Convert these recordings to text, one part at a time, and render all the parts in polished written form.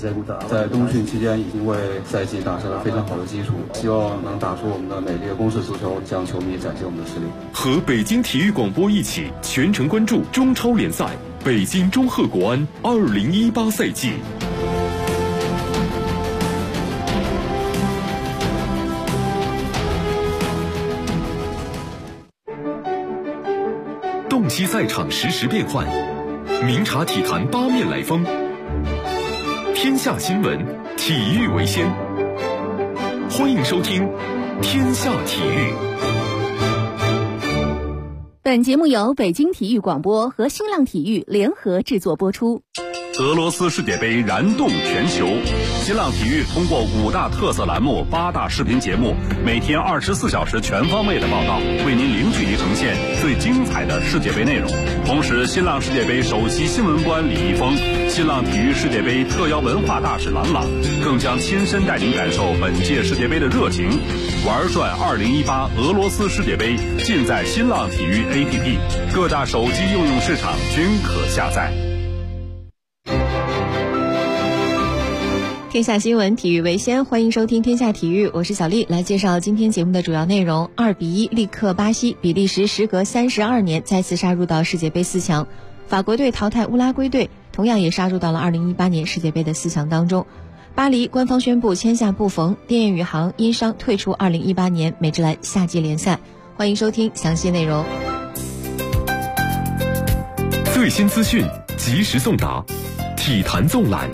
在冬训期间已经为赛季打下了非常好的基础，希望能打出我们的美丽的攻势足球，向球迷展现我们的实力。 和北京体育广播一起全程关注中超联赛北京中赫国安2018赛季。洞悉赛场实时变幻，明察体坛八面来风。天下新闻，体育为先。欢迎收听《天下体育》。 本节目由北京体育广播和新浪体育联合制作播出。 俄罗斯世界杯燃动全球，新浪体育通过5大特色栏目、8大视频节目，每天24小时全方位的报道，为您零距离呈现最精彩的世界杯内容。同时，新浪世界杯首席新闻官李易峰、新浪体育世界杯特邀文化大使郎朗，更将亲身带您感受本届世界杯的热情。玩转2018俄罗斯世界杯，尽在新浪体育 APP， 各大手机应用市场均可下载。 天下新闻，体育为先，欢迎收听天下体育，我是小丽，来介绍今天节目的主要内容。2-1力克巴西，比利时时隔32年再次杀入到世界杯4强。法国队淘汰乌拉圭队，同样也杀入到了2018年世界杯的4强当中。巴黎官方宣布签下布冯，电雁宇航因伤退出2018年美职篮夏季联赛。欢迎收听详细内容。 最新资讯，及时送达，体坛纵览。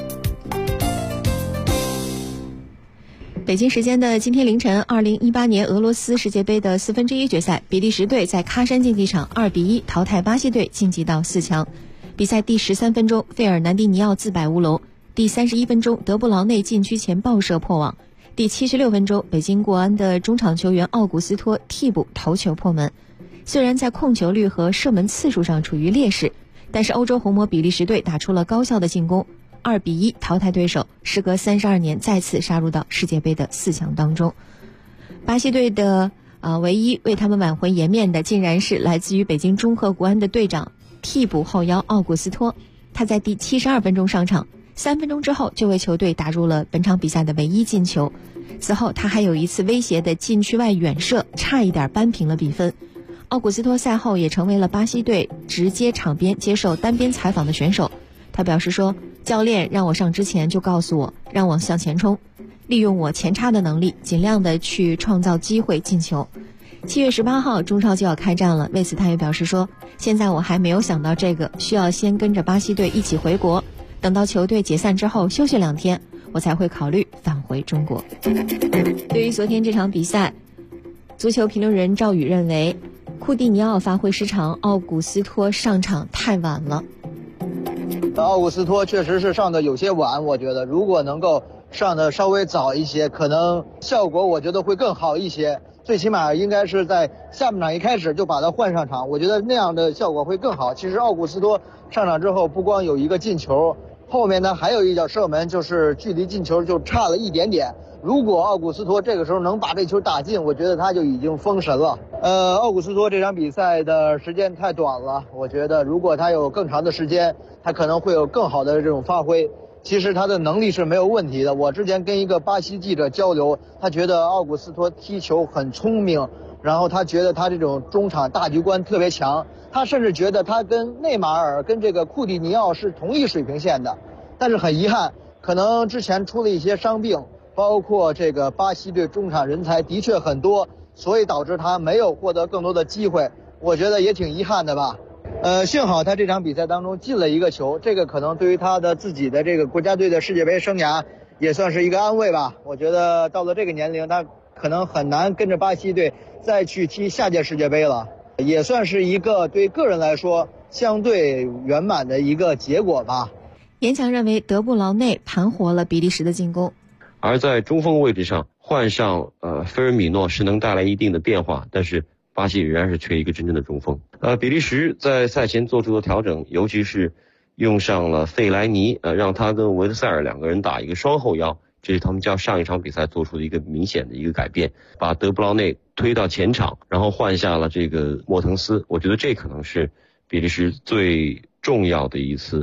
北京时间的今天凌晨，2018年俄罗斯世界杯的1/4决赛，比利时队在喀山竞技场2-1淘汰巴西队，晋级到4强。比赛第13分钟，费尔南迪尼奥自摆乌龙；第31分钟，德布劳内禁区前爆射破网；第76分钟，北京国安的中场球员奥古斯托替补头球破门。虽然在控球率和射门次数上处于劣势，但是欧洲红魔比利时队打出了高效的进攻，2-1淘汰对手，时隔32年再次杀入到世界杯的4强当中。巴西队的唯一为他们挽回颜面的，竟然是来自于北京中赫国安的队长替补后腰奥古斯托。他在第72分钟上场，3分钟之后就为球队打入了本场比赛的唯一进球。此后他还有一次威胁的禁区外远射，差一点扳平了比分。奥古斯托赛后也成为了巴西队直接场边接受单边采访的选手。他表示说，教练让我上之前就告诉我，让我向前冲，利用我前插的能力，尽量的去创造机会进球。7月18号中超就要开战了，为此他也表示说，现在我还没有想到这个，需要先跟着巴西队一起回国，等到球队解散之后休息2天，我才会考虑返回中国。对于昨天这场比赛，足球评论人赵宇认为，库蒂尼奥发挥失常，奥古斯托上场太晚了。 奥古斯托确实是上的有些晚，我觉得如果能够上的稍微早一些，可能效果我觉得会更好一些。最起码应该是在下半场一开始就把他换上场，我觉得那样的效果会更好。其实奥古斯托上场之后不光有一个进球，后面呢还有一脚射门，就是距离进球就差了一点点。如果奥古斯托这个时候能把这球打进，我觉得他就已经封神了。奥古斯托这场比赛的时间太短了，我觉得如果他有更长的时间，他可能会有更好的这种发挥。其实他的能力是没有问题的。我之前跟一个巴西记者交流，他觉得奥古斯托踢球很聪明，然后他觉得他这种中场大局观特别强，他甚至觉得他跟内马尔跟这个库蒂尼奥是同一水平线的。但是很遗憾，可能之前出了一些伤病，包括这个巴西队中场人才的确很多，所以导致他没有获得更多的机会，我觉得也挺遗憾的吧。幸好他这场比赛当中进了一个球，这个可能对于他的自己的这个国家队的世界杯生涯也算是一个安慰吧。我觉得到了这个年龄，他可能很难跟着巴西队再去踢下届世界杯了，也算是一个对个人来说相对圆满的一个结果吧。 严强认为德布劳内盘活了比利时的进攻， 而在中锋位置上换上菲尔米诺是能带来一定的变化，但是巴西仍然是缺一个真正的中锋。比利时在赛前做出的调整，尤其是用上了费莱尼，让他跟维特塞尔两个人打一个双后腰，这是他们较上一场比赛做出的一个明显的一个改变，把德布劳内推到前场，然后换下了这个莫滕斯。我觉得这可能是比利时最重要的一次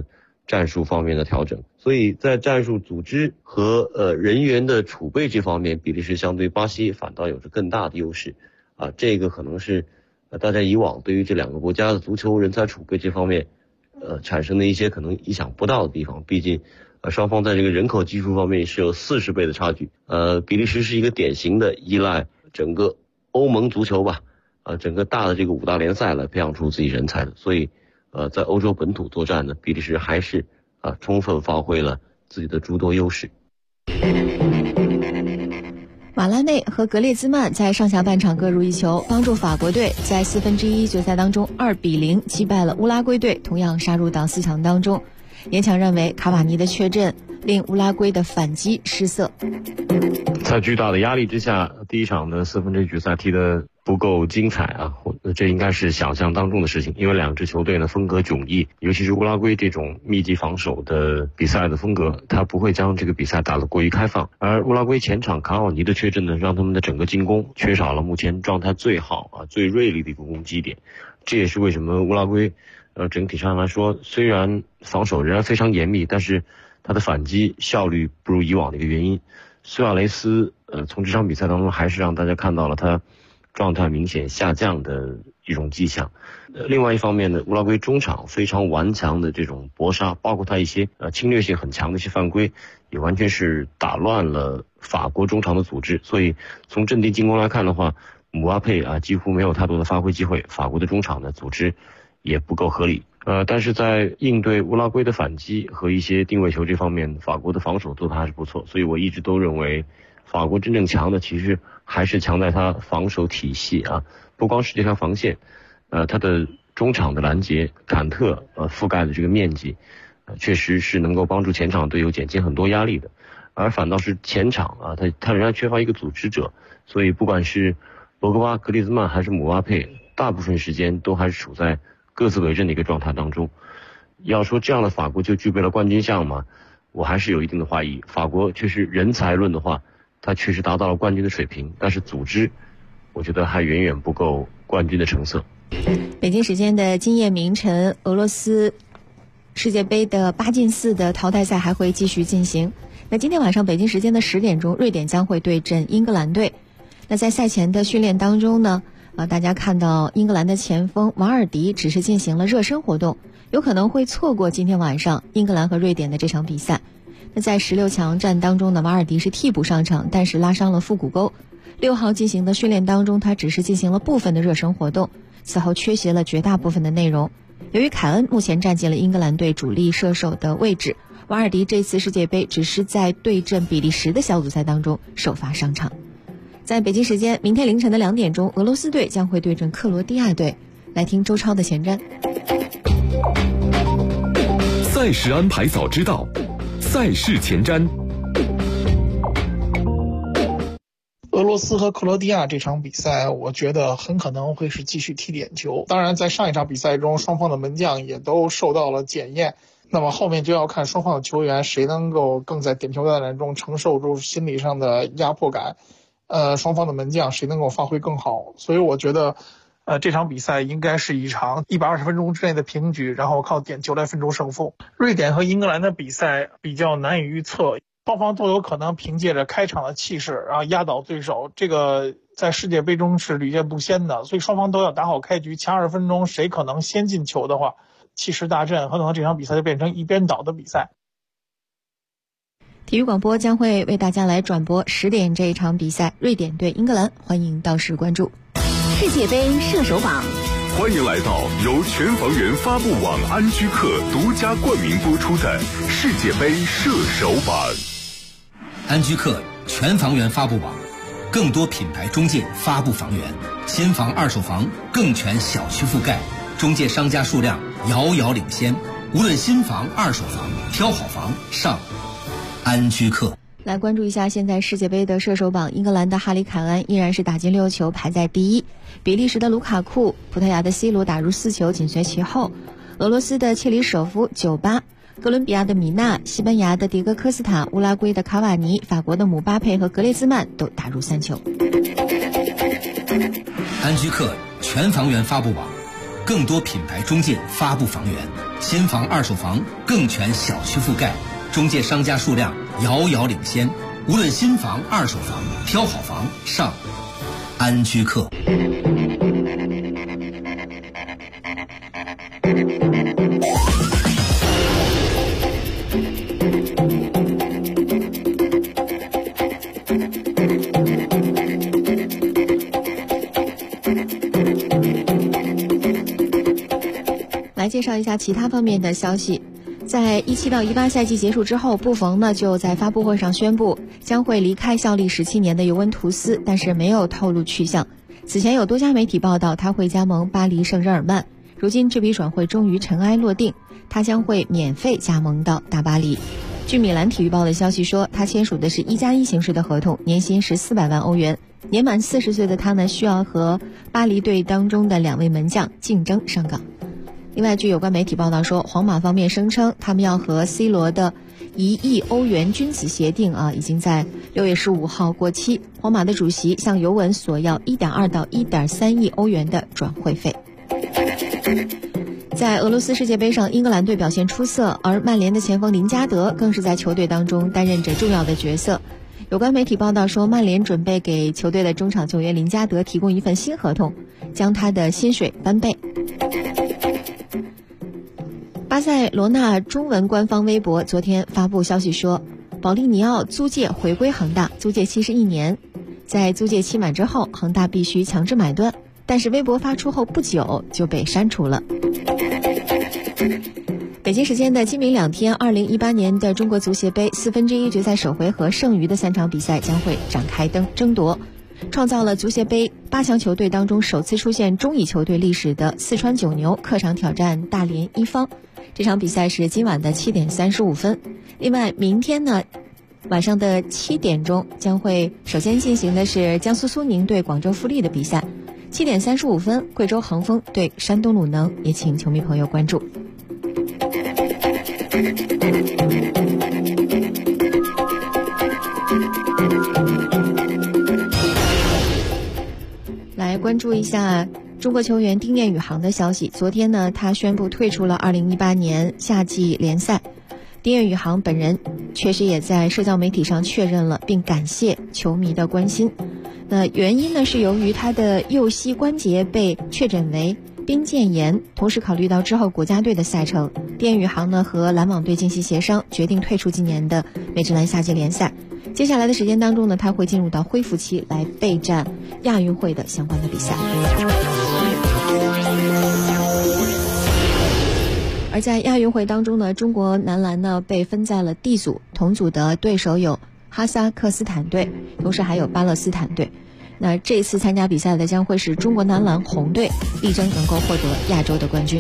战术方面的调整。所以在战术组织和人员的储备这方面，比利时相对巴西反倒有着更大的优势啊。这个可能是大家以往对于这两个国家的足球人才储备这方面产生的一些可能意想不到的地方。毕竟双方在这个人口基数方面是有40倍的差距。比利时是一个典型的依赖整个欧盟足球吧，整个大的这个5大联赛来培养出自己人才的。所以在欧洲本土作战呢，比利时还是充分发挥了自己的诸多优势。 瓦拉内和格列兹曼在上下半场各入一球，帮助法国队在1/4决赛当中2-0击败了乌拉圭队，同样杀入到4强当中。严强认为卡瓦尼的缺阵令乌拉圭的反击失色。 在巨大的压力之下，第一场的1/4决赛踢得不够精彩啊，这应该是想象当中的事情。因为两支球队呢风格迥异，尤其是乌拉圭这种密集防守的比赛的风格，他不会将这个比赛打得过于开放。而乌拉圭前场卡瓦尼的缺阵呢，让他们的整个进攻缺少了目前状态最好最锐利的一个攻击点。这也是为什么乌拉圭整体上来说，虽然防守仍然非常严密，但是他的反击效率不如以往的一个原因。苏亚雷斯从这场比赛当中还是让大家看到了他状态明显下降的一种迹象。另外一方面呢，乌拉圭中场非常顽强的这种搏杀，包括他一些侵略性很强的一些犯规，也完全是打乱了法国中场的组织。所以从阵地进攻来看的话，姆巴佩几乎没有太多的发挥机会，法国的中场的组织也不够合理。但是在应对乌拉圭的反击和一些定位球这方面，法国的防守做得还是不错。所以我一直都认为法国真正强的其实还是强在他防守体系不光是这条防线，他的中场的拦截坎特覆盖的这个面积确实是能够帮助前场队友减轻很多压力的。而反倒是前场他仍然缺乏一个组织者，所以不管是博格巴、格列兹曼还是姆巴佩，大部分时间都还是处在各自为政的一个状态当中。要说这样的法国就具备了冠军相吗？我还是有一定的怀疑。法国确实人才论的话，他确实达到了冠军的水平，但是组织我觉得还远远不够冠军的成色。 北京时间的今夜凌晨，俄罗斯世界杯的8进4的淘汰赛还会继续进行。那今天晚上北京时间的10点钟，瑞典将会对阵英格兰队。那在赛前的训练当中呢，大家看到英格兰的前锋瓦尔迪只是进行了热身活动，有可能会错过今天晚上英格兰和瑞典的这场比赛。那在16强战当中呢，瓦尔迪是替补上场，但是拉伤了腹股沟。6号进行的训练当中，他只是进行了部分的热身活动，此后缺席了绝大部分的内容。由于凯恩目前占据了英格兰队主力射手的位置，瓦尔迪这次世界杯只是在对阵比利时的小组赛当中首发上场。在北京时间明天凌晨的2点钟，俄罗斯队将会对阵克罗地亚队。来听周超的前瞻。 赛事安排早知道，赛事前瞻。 俄罗斯和克罗地亚这场比赛，我觉得很可能会是继续踢点球。当然，在上一场比赛中，双方的门将也都受到了检验。那么后面就要看双方的球员谁能够更在点球大战中承受住心理上的压迫感。双方的门将谁能够发挥更好。所以我觉得，这场比赛应该是一场120分钟之内的平局，然后靠点球来分出胜负。瑞典和英格兰的比赛比较难以预测。双方都有可能凭借着开场的气势压倒对手，这个在世界杯中是屡见不鲜的，所以双方都要打好开局。前20分钟谁可能先进球的话，气势大振，很可能这场比赛就变成一边倒的比赛。 体育广播将会为大家来转播10点这一场比赛，瑞典对英格兰，欢迎到时关注。 世界杯射手榜， 欢迎来到由全房源发布网安居客独家冠名播出的世界杯射手榜。 安居客全房源发布网，更多品牌中介发布房源，新房二手房更全小区覆盖，中介商家数量遥遥领先，无论新房二手房，挑好房上安居客。 来关注一下现在世界杯的射手榜，英格兰的哈里凯恩依然是打进6球排在第一，比利时的卢卡库、葡萄牙的 C 罗打入4球紧随其后，俄罗斯的切里舍夫98，哥伦比亚的米纳、西班牙的迭戈科斯塔、乌拉圭的卡瓦尼、法国的姆巴佩和格列兹曼都打入3球。 安居客全房源发布网， 更多品牌中介发布房源，新房二手房更全小区覆盖，中介商家数量遥遥领先。无论新房二手房，挑好房上安居客。 来介绍一下其他方面的消息。在17到18赛季结束之后，布冯呢就在发布会上宣布将会离开效力17年的尤文图斯，但是没有透露去向。此前有多家媒体报道他会加盟巴黎圣日耳曼，如今这笔转会终于尘埃落定，他将会免费加盟到大巴黎。据米兰体育报的消息说，他签署的是1+1形式的合同，年薪是400万欧元。年满40岁的他呢，需要和巴黎队当中的2位门将竞争上岗。另外，据有关媒体报道说，皇马方面声称他们要和 C 罗的1亿欧元君子协定已经在6月15号过期。皇马的主席向尤文索要1.2到1.3亿欧元的转会费。在俄罗斯世界杯上，英格兰队表现出色，而曼联的前锋林加德更是在球队当中担任着重要的角色。有关媒体报道说，曼联准备给球队的中场球员林加德提供一份新合同，将他的薪水翻倍。巴塞罗那中文官方微博昨天发布消息说，保利尼奥租借回归恒大，租借期是1年，在租借期满之后，恒大必须强制买断，但是微博发出后不久就被删除了。北京时间的今明两天，2018年的中国足协杯1/4决赛首回合剩余的3场比赛将会展开争夺，创造了足协杯8强球队当中首次出现中乙球队历史的四川九牛客场挑战大连一方。这场比赛是今晚的7点35分。另外，明天呢晚上的7点钟将会首先进行的是江苏苏宁对广州富力的比赛。7点35分，贵州恒丰对山东鲁能，也请球迷朋友关注。来关注一下中国球员丁彦雨航的消息。昨天呢，他宣布退出了2018年夏季联赛。丁彦雨航本人确实也在社交媒体上确认了，并感谢球迷的关心。那原因呢，是由于他的右膝关节被确诊为髌腱炎，同时考虑到之后国家队的赛程，丁彦雨航呢和篮网队进行协商，决定退出今年的美职篮夏季联赛。接下来的时间当中呢，他会进入到恢复期，来备战亚运会的相关的比赛。而在亚运会当中呢，中国男篮呢被分在了 D 组，同组的对手有哈萨克斯坦队，同时还有巴勒斯坦队。那这次参加比赛的将会是中国男篮红队，力争能够获得亚洲的冠军。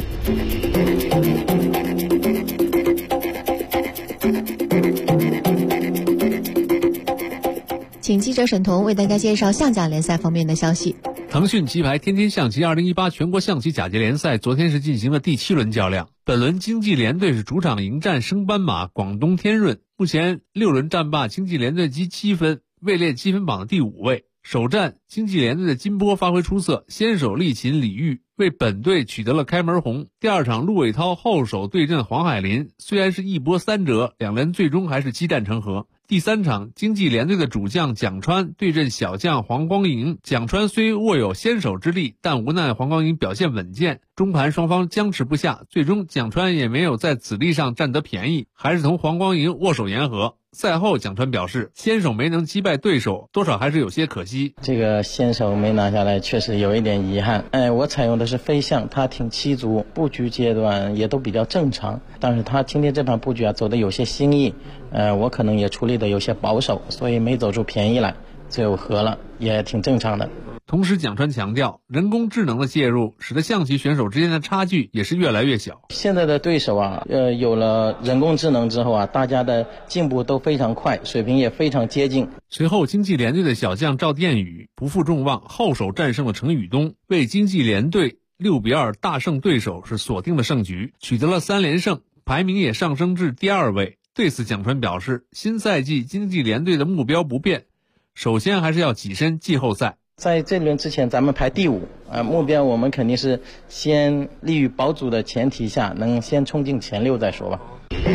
请记者沈彤为大家介绍象甲联赛方面的消息。 腾讯棋牌天天象棋2018全国象棋甲级联赛昨天是进行了第7轮较量，本轮经济联队是主场迎战升班马广东天润，目前6轮战罢，经济联队积7分，位列积分榜的第5位。首战经济联队的金波发挥出色，先手力擒李玉，为本队取得了开门红。第二场陆伟涛后手对阵黄海林，虽然是一波3折，两人最终还是激战成和。第三场经济联队的主将蒋川对阵小将黄光莹，蒋川虽握有先手之力，但无奈黄光莹表现稳健，中盘双方僵持不下，最终蒋川也没有在子力上占得便宜，还是同黄光莹握手言和。赛后蒋川表示，先手没能击败对手，多少还是有些可惜。 这个先手没拿下来确实有一点遗憾。我采用的是飞象，他挺7卒，布局阶段也都比较正常，但是他今天这盘布局走的有些新意，我可能也处理的有些保守，所以没走出便宜来，最后和了，也挺正常的。 同时蒋川强调，人工智能的介入使得象棋选手之间的差距也是越来越小。 现在的对手有了人工智能之后大家的进步都非常快，水平也非常接近。 随后经济联队的小将赵殿宇不负众望，后手战胜了程宇东，为经济联队6-2大胜对手，是锁定了胜局，取得了3连胜，排名也上升至第2位。对此蒋川表示，新赛季经济联队的目标不变，首先还是要跻身季后赛。 在这轮之前咱们排第5目标我们肯定是先立于保组的前提下，能先冲进前6再说吧。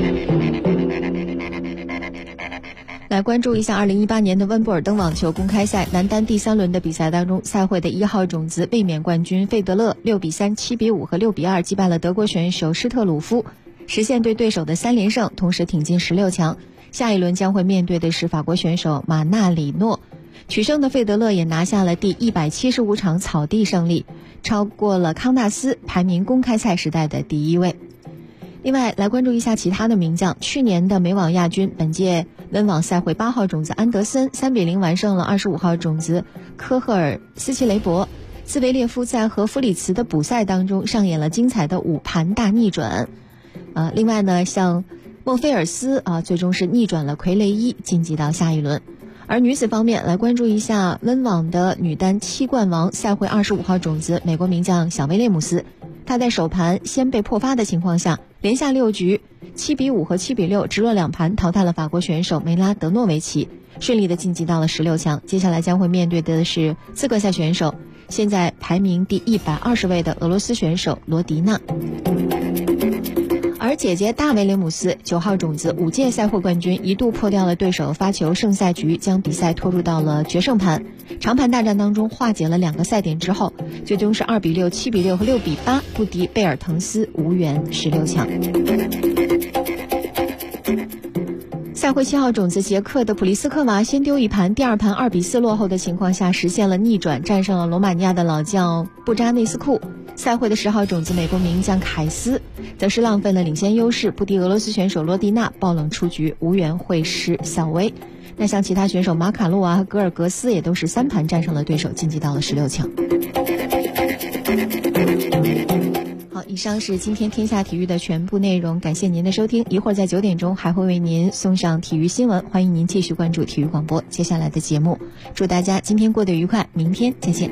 来关注一下2018年的温布尔登网球公开赛男单第3轮的比赛当中，赛会的1号种子卫冕冠军费德勒6比3、7比5和6比2击败了德国选手施特鲁夫，实现对对手的3连胜，同时挺进16强。下一轮将会面对的是法国选手马纳里诺。取胜的费德勒也拿下了第175场草地胜利，超过了康纳斯，排名公开赛时代的第1位。另外来关注一下其他的名将，去年的美网亚军，本届温网赛会8号种子安德森3比0完胜了25号种子科赫尔斯奇雷伯。兹维列夫在和弗里茨的补赛当中上演了精彩的5盘大逆转。另外呢，像孟菲尔斯最终是逆转了傀儡1，晋级到下一轮。而女子方面，来关注一下温网的女单7冠王赛会25号种子美国名将小威廉姆斯，她在首盘先被破发的情况下，连下6局7比5和7比6直落2盘淘汰了法国选手梅拉德诺维奇，顺利的晋级到了16强。接下来将会面对的是资格赛选手，现在排名第120位的俄罗斯选手罗迪娜。而姐姐大威廉姆斯9号种子5届赛会冠军，一度破掉了对手发球胜赛局，将比赛拖入到了决胜盘。长盘大战当中化解了2个赛点之后，最终是2比6、7比6和6比8不敌贝尔滕斯，无缘16强。赛会7号种子捷克的普利斯科娃先丢1盘，第2盘2比4落后的情况下实现了逆转，战胜了罗马尼亚的老将布扎内斯库。赛会的10号种子美国名将凯斯则是浪费了领先优势，不敌俄罗斯选手罗迪娜，爆冷出局，无缘会师小威。那像其他选手马卡洛娃和格尔格斯也都是3盘战胜了对手，晋级到了16强。好，以上是今天天下体育的全部内容，感谢您的收听。一会儿在9点钟还会为您送上体育新闻，欢迎您继续关注体育广播接下来的节目。祝大家今天过得愉快，明天再见。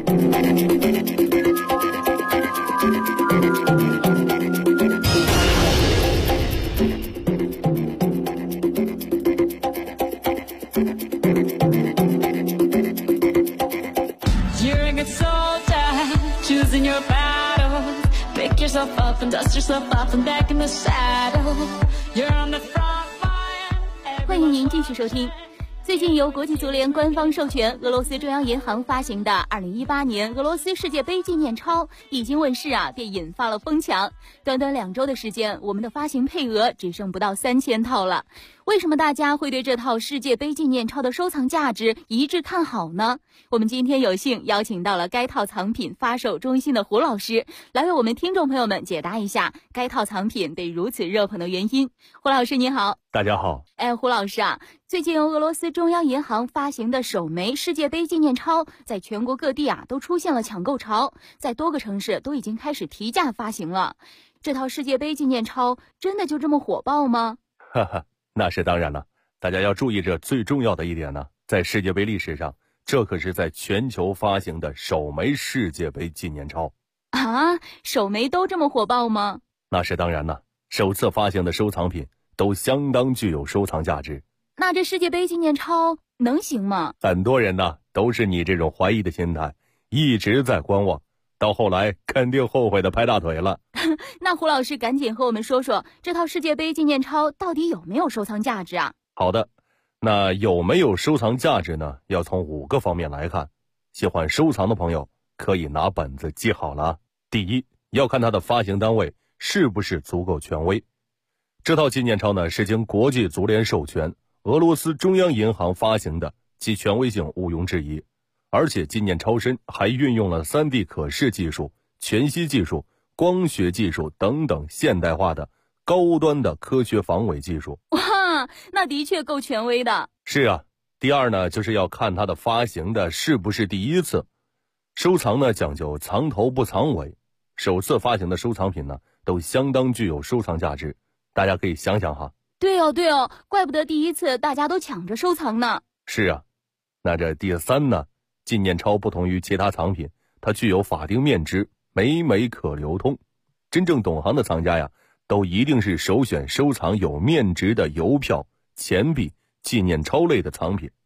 Up and dust yourself off and back in the saddle. You're on the front line. 欢迎您继续收听。最近由国际足联官方授权，俄罗斯中央银行发行的2018年俄罗斯世界杯纪念钞一经问世便引发了疯抢。短短2周的时间，我们的发行配额只剩不到3000套了。为什么大家会对这套世界杯纪念钞的收藏价值一致看好呢？我们今天有幸邀请到了该套藏品发售中心的胡老师，来为我们听众朋友们解答一下该套藏品被如此热捧的原因。胡老师您好。 大家好。 胡老师最近由俄罗斯中央银行发行的首枚世界杯纪念钞在全国各地都出现了抢购潮，在多个城市都已经开始提价发行了。这套世界杯纪念钞真的就这么火爆吗？ 哈哈，那是当然了。大家要注意，这最重要的一点呢，在世界杯历史上，这可是在全球发行的首枚世界杯纪念钞首枚都这么火爆吗？ 那是当然了，首次发行的收藏品都相当具有收藏价值。 那这世界杯纪念钞能行吗？ 很多人呢都是你这种怀疑的心态，一直在观望，到后来肯定后悔的拍大腿了。 那胡老师赶紧和我们说说，这套世界杯纪念钞到底有没有收藏价值啊？ 好的，那有没有收藏价值呢？要从5个方面来看。喜欢收藏的朋友可以拿本子记好了。第一，要看它的发行单位是不是足够权威。这套纪念钞呢是经国际足联授权，俄罗斯中央银行发行的，其权威性毋庸置疑。而且纪念钞身还运用了 3D 可视技术、全息技术、光学技术等等现代化的高端的科学防伪技术。 哇，那的确够权威的。 是啊。第二呢，就是要看它的发行的是不是第一次。收藏呢讲究藏头不藏尾，首次发行的收藏品呢都相当具有收藏价值。大家可以想想哈。 对哦，怪不得第一次大家都抢着收藏呢。 是啊。那这第三呢，纪念钞不同于其他藏品，它具有法定面值，每枚可流通。真正懂行的藏家呀，都一定是首选收藏有面值的邮票、钱币、纪念钞类的藏品。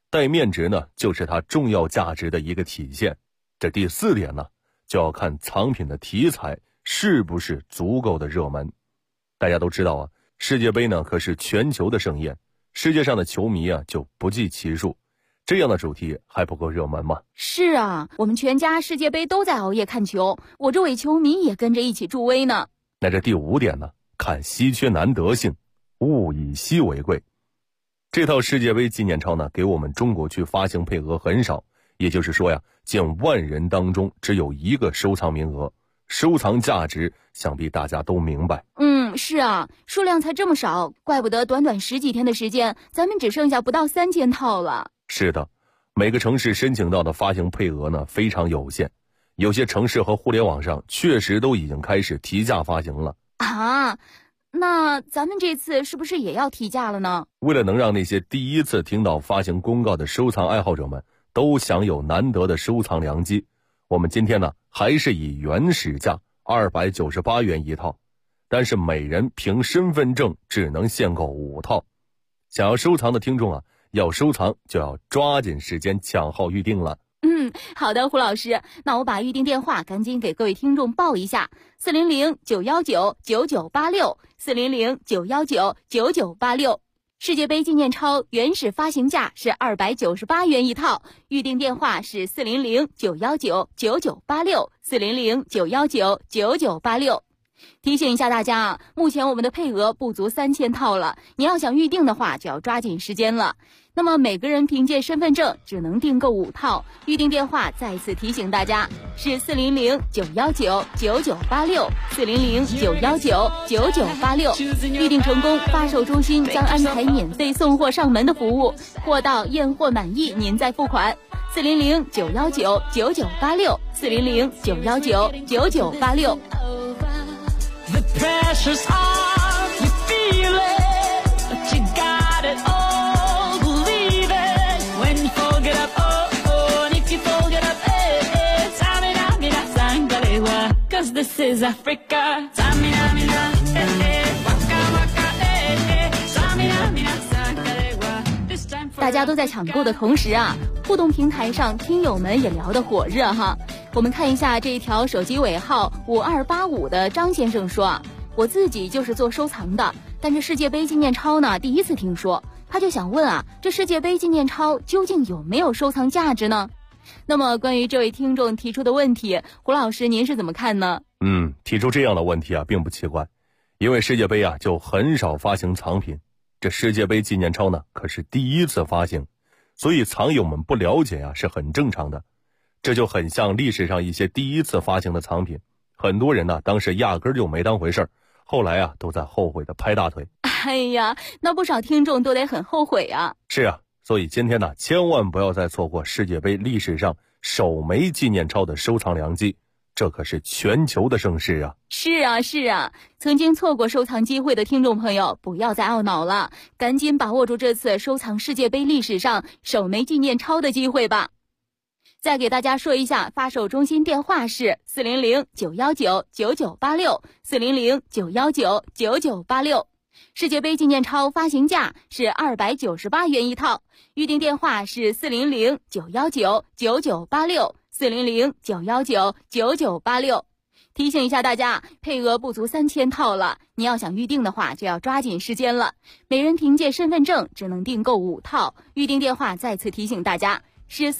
带面值呢，就是它重要价值的一个体现。这第4点呢，就要看藏品的题材是不是足够的热门。大家都知道啊，世界杯呢可是全球的盛宴，世界上的球迷啊就不计其数，这样的主题还不够热门吗？ 是啊，我们全家世界杯都在熬夜看球，我这位球迷也跟着一起助威呢。 那这第5点呢，看稀缺难得性，物以稀为贵。这套世界杯纪念钞呢，给我们中国区发行配额很少，也就是说呀，近万人当中只有1个收藏名额，收藏价值想必大家都明白。 是啊，数量才这么少，怪不得短短10几天的时间，咱们只剩下不到3000套了。 是的，每个城市申请到的发行配额呢非常有限，有些城市和互联网上确实都已经开始提价发行了。 啊，那咱们这次是不是也要提价了呢？ 为了能让那些第一次听到发行公告的收藏爱好者们都享有难得的收藏良机，我们今天呢还是以原始价298元一套，但是每人凭身份证只能限购5套。想要收藏的听众啊，要收藏就要抓紧时间抢号预定了。 好的，胡老师，那我把预定电话赶紧给各位听众报一下：400-919-9986，400-919-9986。世界杯纪念钞原始发行价是298元一套，预定电话是400-919-9986，400-919-9986。提醒一下大家啊，目前我们的配额不足3000套了，你要想预定的话就要抓紧时间了。那么每个人凭借身份证只能订购5套，预定电话再次提醒大家是400-919-9986，400-919-9986。预定成功，发售中心将安排免费送货上门的服务，货到验货满意您再付款。400-919-9986，400-919-9986。 The pressure's on, you feel it, but you got it all, believe it. When you fold it up, oh, oh, and if you fold it up, eh, Samina, mina, sangalewa, 'cause this is Africa. Samina, mina, waka, waka, Samina, mina, sangalewa. This time for 大家都在抢购的同时啊，互动平台上听友们也聊得火热哈。我们看一下这一条手机尾号5285的张先生说啊，我自己就是做收藏的，但是世界杯纪念钞呢第一次听说，他就想问啊，这世界杯纪念钞究竟有没有收藏价值呢？那么关于这位听众提出的问题，胡老师您是怎么看呢？ 提出这样的问题啊并不奇怪，因为世界杯啊就很少发行藏品，这世界杯纪念钞呢可是第一次发行，所以藏友们不了解啊是很正常的。这就很像历史上一些第一次发行的藏品，很多人呢当时压根就没当回事儿，后来啊都在后悔的拍大腿。 哎呀，那不少听众都得很后悔啊。 是啊，所以今天呢千万不要再错过世界杯历史上首枚纪念钞的收藏良机，这可是全球的盛事啊。 是啊，曾经错过收藏机会的听众朋友不要再懊恼了，赶紧把握住这次收藏世界杯历史上首枚纪念钞的机会吧。再给大家说一下，发售中心电话是400-919-9986，400-919-9986。世界杯纪念钞发行价是298元一套，预定电话是400-919-9986，400-919-9986。提醒一下大家，配额不足3000套了，你要想预定的话就要抓紧时间了。每人凭借身份证只能订购5套，预定电话再次提醒大家是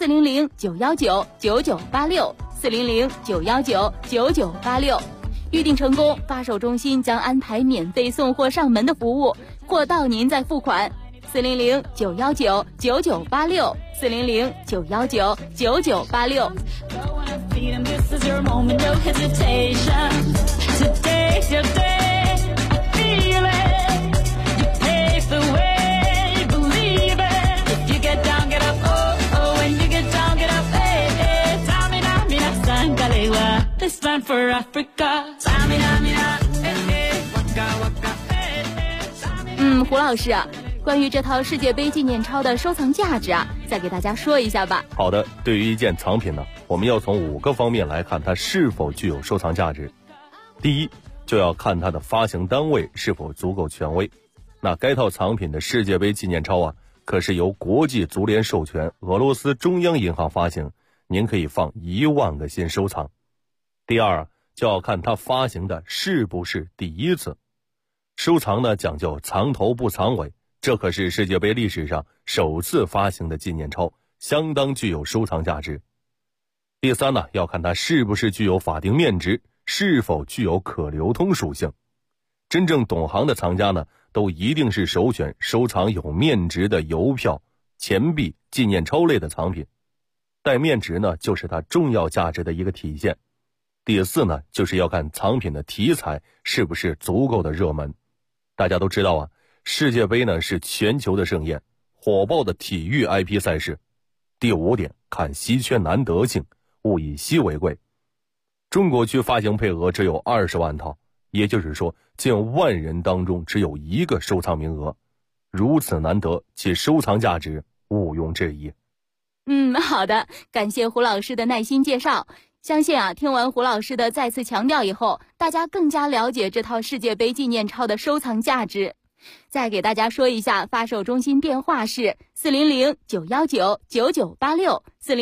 400-919-9986，400-919-9986。预定成功，发售中心将安排免费送货上门的服务，货到您再付款。400-919-9986，400-919-9986。 This is your moment, no hesitation. Today's your day, I feel it. You pave the way, believe it. If you get down, get up, oh, oh. When you get down, get up, hey, hey. Tamina, mina, sangalewa. This time for Africa. Tamina, mina, hey, hey. Waka, waka, hey, hey. 胡老师啊，关于这套世界杯纪念钞的收藏价值啊，再给大家说一下吧。 好的，对于一件藏品呢，我们要从5个方面来看它是否具有收藏价值。第一，就要看它的发行单位是否足够权威。那该套藏品的世界杯纪念钞啊， 可是由国际足联授权，俄罗斯中央银行发行，您可以放1万个心收藏。第二，就要看它发行的是不是第一次。收藏呢讲究藏头不藏尾，这可是世界杯历史上首次发行的纪念钞，相当具有收藏价值。第三呢，要看它是不是具有法定面值，是否具有可流通属性。真正懂行的藏家呢，都一定是首选收藏有面值的邮票、钱币、纪念钞类的藏品。带面值呢，就是它重要价值的一个体现。第四呢，就是要看藏品的题材是不是足够的热门。大家都知道啊，世界杯呢是全球的盛宴，火爆的体育 IP 赛事。第五点，看稀缺难得性，物以稀为贵。中国区发行配额只有20万套，也就是说近万人当中只有1个收藏名额，如此难得，其收藏价值毋庸置疑。 好的，感谢胡老师的耐心介绍。相信听完胡老师的再次强调以后，大家更加了解这套世界杯纪念钞的收藏价值。再给大家说一下，发售中心电话是400-919-9986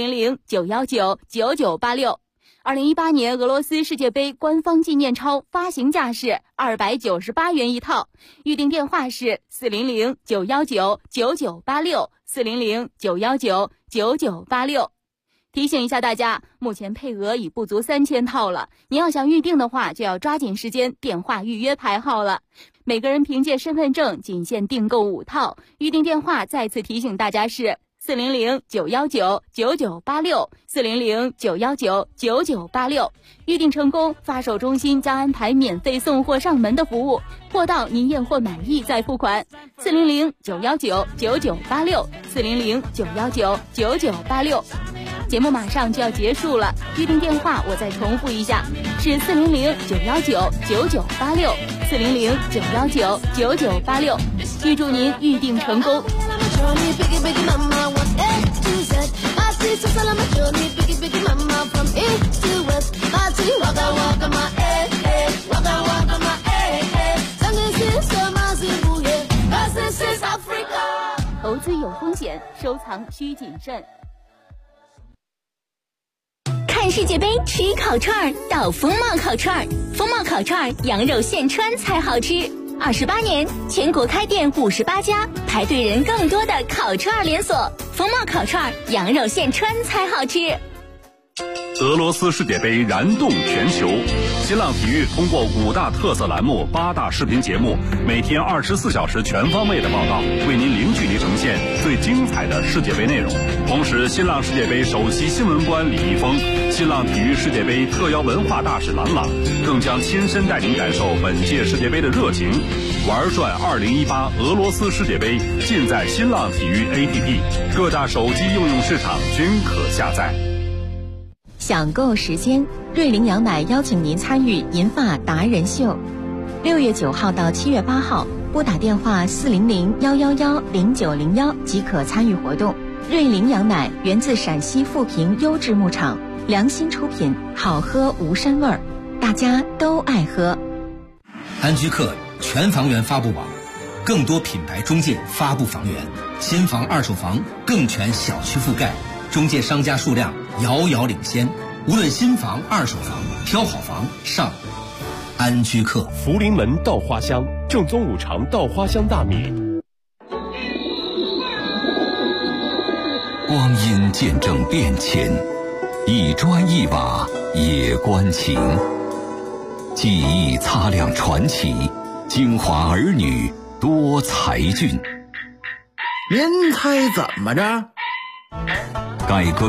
400-919-9986。2018年俄罗斯世界杯官方纪念钞发行价是298元一套，预订电话是400-919-9986 400-919-9986。提醒一下大家，目前配额已不足3000套了，您要想预定的话，就要抓紧时间电话预约排号了。每个人凭借身份证仅限订购5套，预订电话再次提醒大家是400-919-9986 400-919-9986。预订成功，发售中心将安排免费送货上门的服务，货到您验货满意再付款。400-919-9986 400-919-9986。节目马上就要结束了，预订电话我再重复一下，是400-919-9986 400-919-9986。预祝您预订成功。投资有风险，收藏需谨慎。 看世界杯吃烤串到风貌烤串，风貌烤串羊肉现穿才好吃。28年，全国开店58家，排队人更多的烤串连锁，风貌烤串羊肉现穿才好吃。 俄罗斯世界杯燃动全球，新浪体育通过5大特色栏目、8大视频节目，每天24小时全方位的报道，为您零距离呈现最精彩的世界杯内容。同时，新浪世界杯首席新闻官李易峰、新浪体育世界杯特邀文化大使郎朗，更将亲身带您感受本届世界杯的热情。玩转2018俄罗斯世界杯，尽在新浪体育 APP， 各大手机应用市场均可下载。 享购时间，瑞麟羊奶邀请您参与银发达人秀，6月9号到7月8号，拨打电话400-111-0901即可参与活动。瑞麟羊奶源自陕西富平优质牧场，良心出品，好喝无膻味儿，大家都爱喝。 安居客全房源发布网，更多品牌中介发布房源，新房二手房更全小区覆盖，中介商家数量遥遥领先，无论新房二手房，挑好房上安居客。 福临门稻花香，正宗五常稻花香大米。 光阴见证变迁，一砖一瓦也关情。记忆擦亮传奇，京华儿女多才俊。 您猜怎么着？ 改革